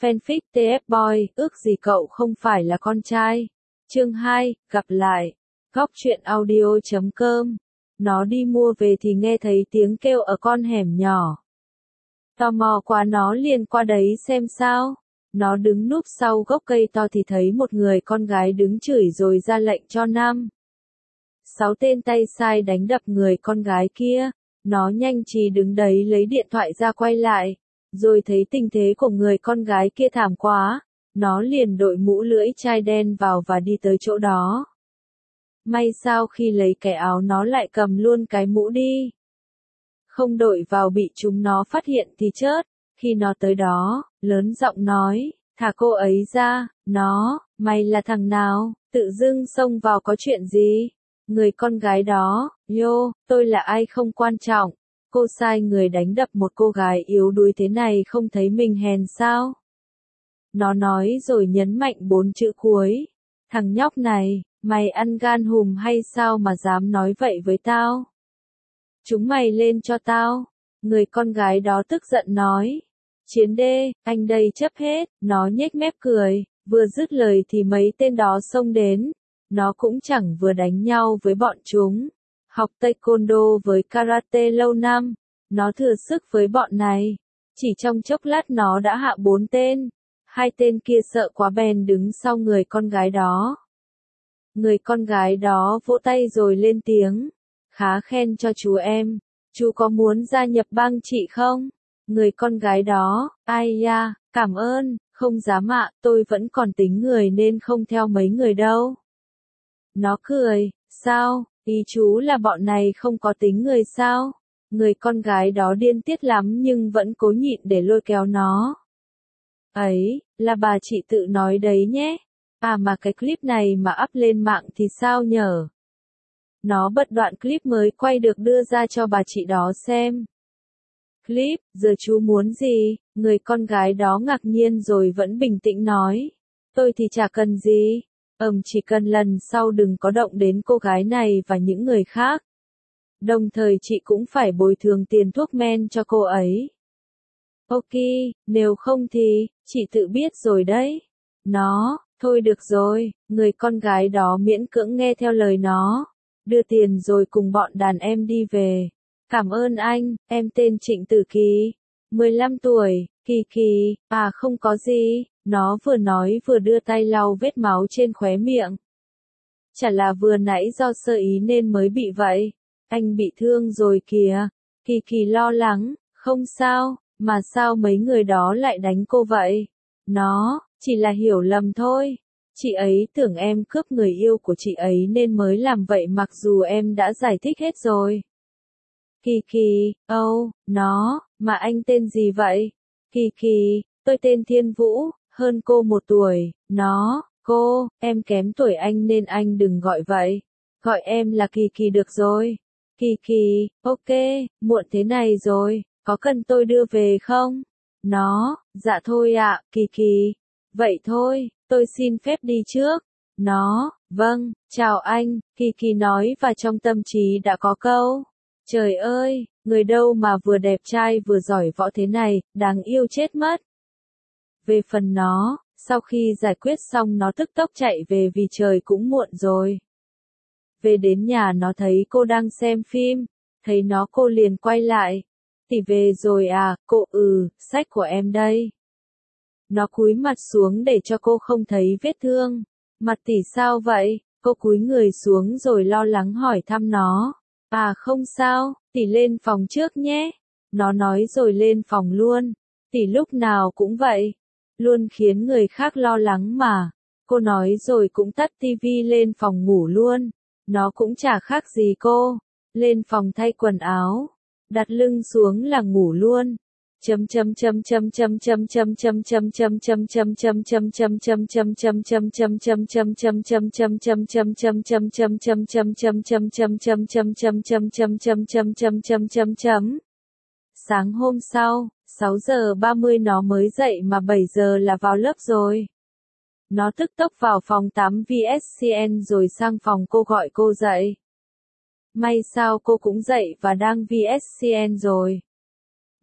Fanfic TF Boy, ước gì cậu không phải là con trai. Chương 2, gặp lại. Góc truyện audio.com. Nó đi mua về thì nghe thấy tiếng kêu ở con hẻm nhỏ. Tò mò quá nó liền qua đấy xem sao. Nó đứng núp sau gốc cây to thì thấy một người con gái đứng chửi rồi ra lệnh cho 6 tên tay sai đánh đập người con gái kia. Nó nhanh trí đứng đấy lấy điện thoại ra quay lại. Rồi thấy tình thế của người con gái kia thảm quá. Nó liền đội mũ lưỡi chai đen vào và đi tới chỗ đó. May sao khi lấy cái áo nó lại cầm luôn cái mũ đi. Không đội vào bị chúng nó phát hiện thì chớt. Khi nó tới đó, lớn giọng nói, thả cô ấy ra. Nó, mày là thằng nào, tự dưng xông vào có chuyện gì? Người con gái đó, tôi là ai không quan trọng. Cô sai người đánh đập một cô gái yếu đuối thế này không thấy mình hèn sao? Nó nói rồi nhấn mạnh 4 chữ cuối. Thằng nhóc này, mày ăn gan hùm hay sao mà dám nói vậy với tao? Chúng mày lên cho tao. Người con gái đó tức giận nói. Chiến đê, anh đây chấp hết. Nó nhếch mép cười. Vừa dứt lời thì mấy tên đó xông đến. Nó cũng chẳng vừa đánh nhau với bọn chúng. Học taekwondo với karate lâu năm. Nó thừa sức với bọn này. Chỉ trong chốc lát nó đã hạ 4 tên. 2 tên kia sợ quá bèn đứng sau người con gái đó. Người con gái đó vỗ tay rồi lên tiếng. Khá khen cho chú em. Chú có muốn gia nhập bang chị không? Người con gái đó, ai da, cảm ơn, không dám ạ, tôi vẫn còn tính người nên không theo mấy người đâu. Nó cười, sao, ý chú là bọn này không có tính người sao? Người con gái đó điên tiết lắm nhưng vẫn cố nhịn để lôi kéo nó. Ấy, là bà chị tự nói đấy nhé. À mà cái clip này mà up lên mạng thì sao nhở? Nó bật đoạn clip mới quay được đưa ra cho bà chị đó xem. Clip, giờ chú muốn gì? Người con gái đó ngạc nhiên rồi vẫn bình tĩnh nói. Tôi thì chả cần gì. Chỉ cần lần sau đừng có động đến cô gái này và những người khác. Đồng thời chị cũng phải bồi thường tiền thuốc men cho cô ấy. Ok, nếu không thì, chị tự biết rồi đấy. Nó, thôi được rồi, người con gái đó miễn cưỡng nghe theo lời nó. Đưa tiền rồi cùng bọn đàn em đi về. Cảm ơn anh, em tên Trịnh Tử Kỳ. 15 tuổi, Kỳ, à không có gì. Nó vừa nói vừa đưa tay lau vết máu trên khóe miệng. Chả là vừa nãy do sơ ý nên mới bị vậy. Anh bị thương rồi kìa. Kỳ lo lắng, không sao, mà sao mấy người đó lại đánh cô vậy? Nó, chỉ là hiểu lầm thôi. Chị ấy tưởng em cướp người yêu của chị ấy nên mới làm vậy mặc dù em đã giải thích hết rồi. Kỳ, nó, mà anh tên gì vậy? Kỳ, tôi tên Thiên Vũ, hơn cô 1 tuổi, nó, cô, em kém tuổi anh nên anh đừng gọi vậy. Gọi em là Kỳ được rồi. Kỳ, ok, muộn thế này rồi, có cần tôi đưa về không? Nó, dạ thôi ạ, Kỳ. Vậy thôi, tôi xin phép đi trước. Nó, vâng, chào anh, Kỳ nói và trong tâm trí đã có câu. Trời ơi, người đâu mà vừa đẹp trai vừa giỏi võ thế này, đáng yêu chết mất. Về phần nó, sau khi giải quyết xong nó tức tốc chạy về vì trời cũng muộn rồi. Về đến nhà nó thấy cô đang xem phim, thấy nó cô liền quay lại. Tỷ về rồi à, cô sách của em đây. Nó cúi mặt xuống để cho cô không thấy vết thương. Mặt tỷ sao vậy? Cô cúi người xuống rồi lo lắng hỏi thăm nó. À không sao, tỷ lên phòng trước nhé. Nó nói rồi lên phòng luôn. Tỷ lúc nào cũng vậy. Luôn khiến người khác lo lắng mà. Cô nói rồi cũng tắt tivi lên phòng ngủ luôn. Nó cũng chả khác gì cô. Lên phòng thay quần áo. Đặt lưng xuống là ngủ luôn. Sáng hôm sau, 6 giờ 30 nó mới dậy mà 7 giờ là vào lớp rồi. Nó tức tốc vào phòng tắm VSCN rồi sang phòng cô gọi cô dậy. May sao cô cũng dậy và đang VSCN rồi.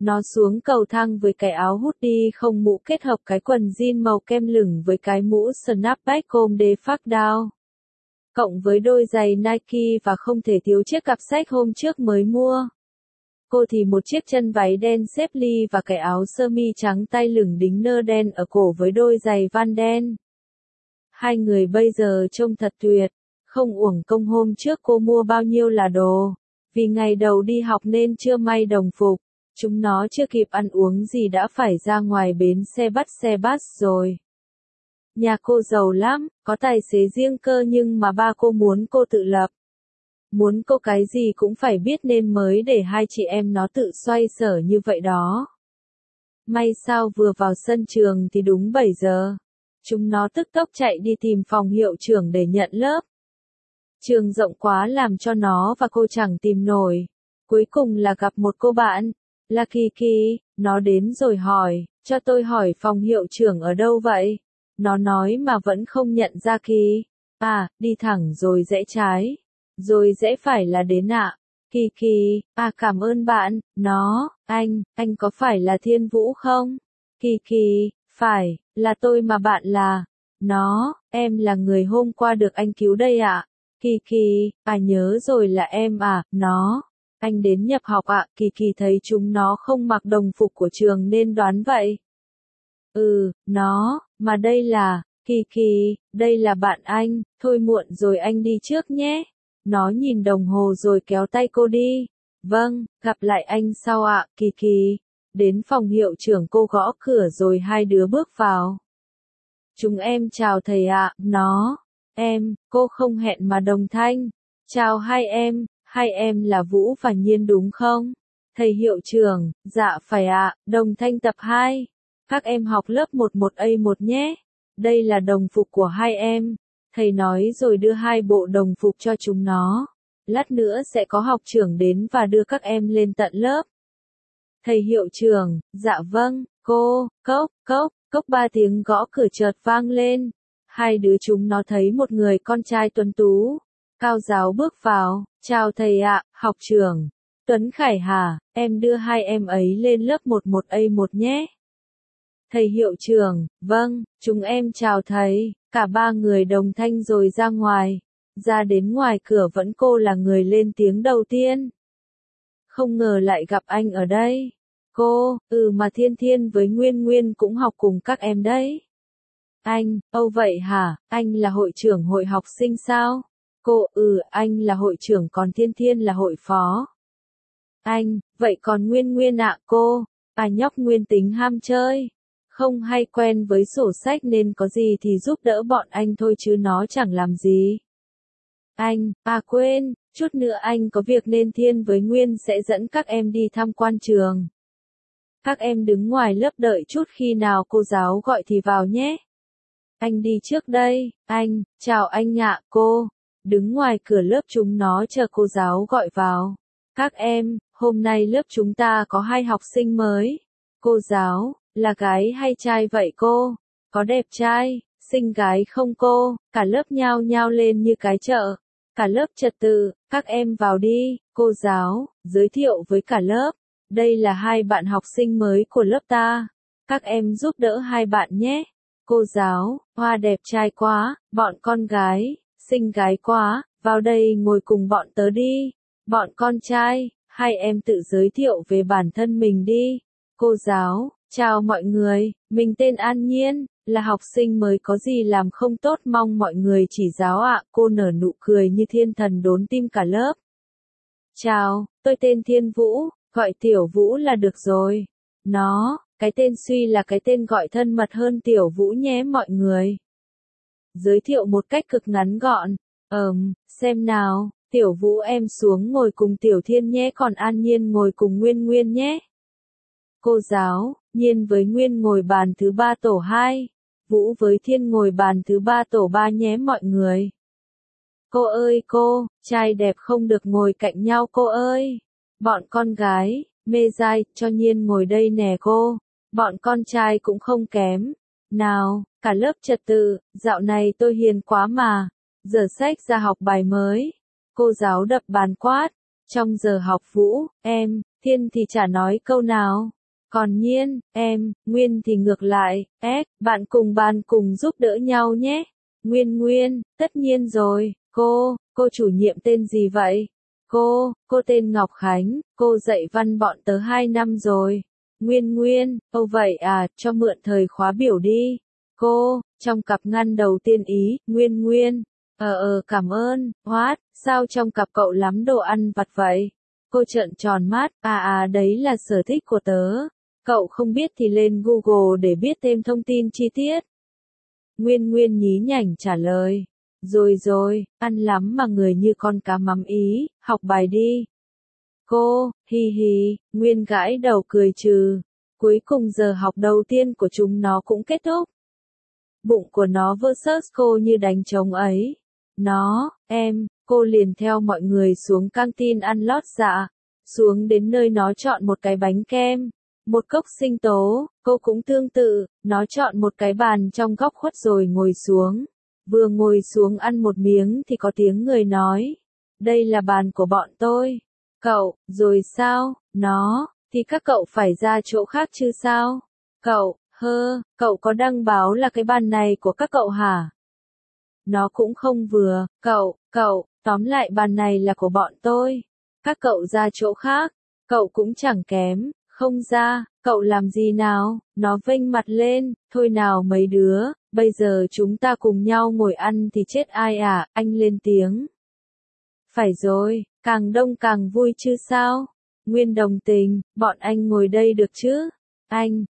Nó xuống cầu thang với cái áo hoodie không mũ kết hợp cái quần jean màu kem lửng với cái mũ snapback Comme des Fardeaux. Cộng với đôi giày Nike và không thể thiếu chiếc cặp sách hôm trước mới mua. Cô thì một chiếc chân váy đen xếp ly và cái áo sơ mi trắng tay lửng đính nơ đen ở cổ với đôi giày Van đen. Hai người bây giờ trông thật tuyệt, không uổng công hôm trước cô mua bao nhiêu là đồ. Vì ngày đầu đi học nên chưa may đồng phục, chúng nó chưa kịp ăn uống gì đã phải ra ngoài bến xe bắt rồi. Nhà cô giàu lắm, có tài xế riêng cơ nhưng mà ba cô muốn cô tự lập. Muốn cô cái gì cũng phải biết nên mới để hai chị em nó tự xoay sở như vậy đó. May sao vừa vào sân trường thì đúng 7 giờ. Chúng nó tức tốc chạy đi tìm phòng hiệu trưởng để nhận lớp. Trường rộng quá làm cho nó và cô chẳng tìm nổi. Cuối cùng là gặp một cô bạn, là Kiki, nó đến rồi hỏi, cho tôi hỏi phòng hiệu trưởng ở đâu vậy? Nó nói mà vẫn không nhận ra Kỳ. À, đi thẳng rồi rẽ trái. Rồi rẽ phải là đến ạ. Kiki, à cảm ơn bạn, nó, anh có phải là Thiên Vũ không? Kiki, phải, là tôi mà bạn là. Nó, em là người hôm qua được anh cứu đây ạ. Kiki, à nhớ rồi là em à, nó. Anh đến nhập học ạ, Kiki thấy chúng nó không mặc đồng phục của trường nên đoán vậy. Nó, mà đây là, Kiki, đây là bạn anh, thôi muộn rồi anh đi trước nhé. Nó nhìn đồng hồ rồi kéo tay cô đi. Vâng, gặp lại anh sau ạ, Kiki. Đến phòng hiệu trưởng cô gõ cửa rồi hai đứa bước vào. Chúng em chào thầy ạ, nó. Cô không hẹn mà đồng thanh. Chào hai em là Vũ và Nhiên đúng không? Thầy hiệu trưởng, dạ phải ạ, đồng thanh tập 2. Các em học lớp 11A1 nhé. Đây là đồng phục của hai em. Thầy nói rồi đưa hai bộ đồng phục cho chúng nó. Lát nữa sẽ có học trưởng đến và đưa các em lên tận lớp. Thầy hiệu trưởng, dạ vâng, cô, cốc 3 tiếng gõ cửa chợt vang lên. Hai đứa chúng nó thấy một người con trai tuấn tú, cao ráo bước vào, chào thầy ạ, học trưởng. Tuấn Khải hả, em đưa hai em ấy lên lớp 11A1 nhé. Thầy hiệu trưởng, vâng, chúng em chào thầy, cả ba người đồng thanh rồi ra ngoài. Ra đến ngoài cửa vẫn cô là người lên tiếng đầu tiên. Không ngờ lại gặp anh ở đây. Cô, mà Thiên Thiên với Nguyên Nguyên cũng học cùng các em đấy. Anh, vậy hả, anh là hội trưởng hội học sinh sao? Cô, anh là hội trưởng còn Thiên Thiên là hội phó. Anh, vậy còn Nguyên Nguyên ạ cô? À nhóc Nguyên tính ham chơi. Không hay quen với sổ sách nên có gì thì giúp đỡ bọn anh thôi chứ nó chẳng làm gì. Anh, quên, chút nữa anh có việc nên Thiên với Nguyên sẽ dẫn các em đi tham quan trường. Các em đứng ngoài lớp đợi chút khi nào cô giáo gọi thì vào nhé. Anh đi trước đây, anh, chào anh ạ cô. Đứng ngoài cửa lớp chúng nó chờ cô giáo gọi vào. Các em, hôm nay lớp chúng ta có 2 học sinh mới. Cô giáo, là gái hay trai vậy cô? Có đẹp trai, xinh gái không cô? Cả lớp nhao nhao lên như cái chợ. Cả lớp trật tự, các em vào đi, cô giáo, giới thiệu với cả lớp. Đây là 2 bạn học sinh mới của lớp ta. Các em giúp đỡ 2 bạn nhé. Cô giáo, hoa đẹp trai quá, bọn con gái, xinh gái quá, vào đây ngồi cùng bọn tớ đi. Bọn con trai, 2 em tự giới thiệu về bản thân mình đi. Cô giáo, chào mọi người, mình tên An Nhiên, là học sinh mới có gì làm không tốt mong mọi người chỉ giáo ạ. Cô nở nụ cười như thiên thần đốn tim cả lớp. Chào, tôi tên Thiên Vũ, gọi Tiểu Vũ là được rồi. Nó, cái tên Suy là cái tên gọi thân mật hơn Tiểu Vũ nhé mọi người. Giới thiệu một cách cực ngắn gọn. Xem nào, Tiểu Vũ em xuống ngồi cùng Tiểu Thiên nhé còn An Nhiên ngồi cùng Nguyên Nguyên nhé. Cô giáo, Nhiên với Nguyên ngồi bàn thứ 3 tổ 2. Vũ với Thiên ngồi bàn thứ 3 tổ 3 nhé mọi người. Cô ơi cô, trai đẹp không được ngồi cạnh nhau cô ơi. Bọn con gái, mê dai, cho Nhiên ngồi đây nè cô. Bọn con trai cũng không kém. Nào, cả lớp trật tự, dạo này tôi hiền quá mà. Giờ sách ra học bài mới. Cô giáo đập bàn quát. Trong giờ học Vũ, Thiên thì chả nói câu nào. Còn Nhiên, Nguyên thì ngược lại, bạn cùng giúp đỡ nhau nhé. Nguyên, tất nhiên rồi, cô chủ nhiệm tên gì vậy? Cô tên Ngọc Khánh, cô dạy văn bọn tớ 2 năm rồi. Nguyên, vậy à, cho mượn thời khóa biểu đi. Cô, trong cặp ngăn đầu tiên ý, Nguyên. Cảm ơn, sao trong cặp cậu lắm đồ ăn vặt vậy? Cô trợn tròn mắt, đấy là sở thích của tớ. Cậu không biết thì lên Google để biết thêm thông tin chi tiết. Nguyên nhí nhảnh trả lời. Rồi, ăn lắm mà người như con cá mắm ý, học bài đi. Cô, hi, Nguyên gãi đầu cười trừ. Cuối cùng giờ học đầu tiên của chúng nó cũng kết thúc. Bụng của nó versus cô như đánh trống ấy. Cô liền theo mọi người xuống căng tin ăn lót dạ. Xuống đến nơi nó chọn một cái bánh kem, một cốc sinh tố, cô cũng tương tự, nó chọn một cái bàn trong góc khuất rồi ngồi xuống. Vừa ngồi xuống ăn một miếng thì có tiếng người nói. Đây là bàn của bọn tôi. Cậu, rồi sao? Thì các cậu phải ra chỗ khác chứ sao? Cậu có đăng báo là cái bàn này của các cậu hả? Nó cũng không vừa, cậu, tóm lại bàn này là của bọn tôi. Các cậu ra chỗ khác, cậu cũng chẳng kém, không ra, cậu làm gì nào? Nó vênh mặt lên, thôi nào mấy đứa, bây giờ chúng ta cùng nhau ngồi ăn thì chết ai à, anh lên tiếng. Phải rồi, càng đông càng vui chứ sao? Nguyên đồng tình, bọn anh ngồi đây được chứ? Anh,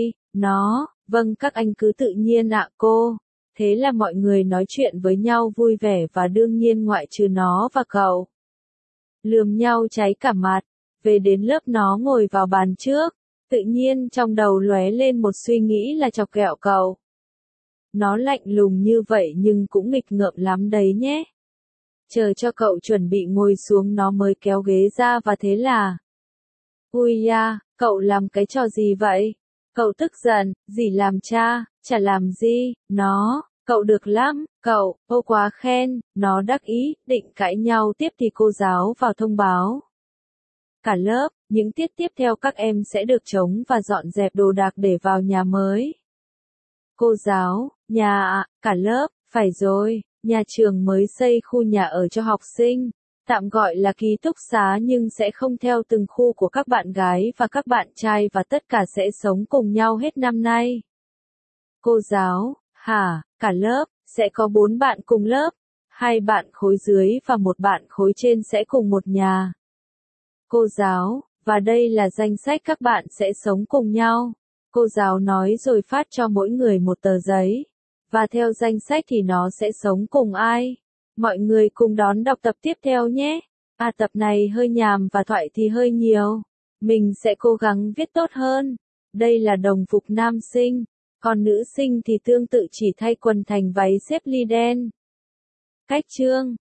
vâng các anh cứ tự nhiên ạ cô. Thế là mọi người nói chuyện với nhau vui vẻ và đương nhiên ngoại trừ nó và cậu. Lườm nhau cháy cả mặt, về đến lớp nó ngồi vào bàn trước, tự nhiên trong đầu lóe lên một suy nghĩ là chọc ghẹo cậu. Nó lạnh lùng như vậy nhưng cũng nghịch ngợm lắm đấy nhé. Chờ cho cậu chuẩn bị ngồi xuống nó mới kéo ghế ra và thế là. Ui da, cậu làm cái trò gì vậy? Cậu tức giận, gì làm cha, chả làm gì, cậu được lắm, ô quá khen, nó đắc ý, định cãi nhau tiếp thì cô giáo vào thông báo. Cả lớp, những tiết tiếp theo các em sẽ được trống và dọn dẹp đồ đạc để vào nhà mới. Cô giáo, nhà ạ, cả lớp, phải rồi, nhà trường mới xây khu nhà ở cho học sinh, tạm gọi là ký túc xá nhưng sẽ không theo từng khu của các bạn gái và các bạn trai và tất cả sẽ sống cùng nhau hết năm nay. Cô giáo, hả, cả lớp, sẽ có 4 bạn cùng lớp, 2 bạn khối dưới và 1 bạn khối trên sẽ cùng một nhà. Cô giáo, và đây là danh sách các bạn sẽ sống cùng nhau. Cô giáo nói rồi phát cho mỗi người một tờ giấy. Và theo danh sách thì nó sẽ sống cùng ai? Mọi người cùng đón đọc tập tiếp theo nhé. Tập này hơi nhàm và thoại thì hơi nhiều. Mình sẽ cố gắng viết tốt hơn. Đây là đồng phục nam sinh. Còn nữ sinh thì tương tự chỉ thay quần thành váy xếp ly đen. Cách chương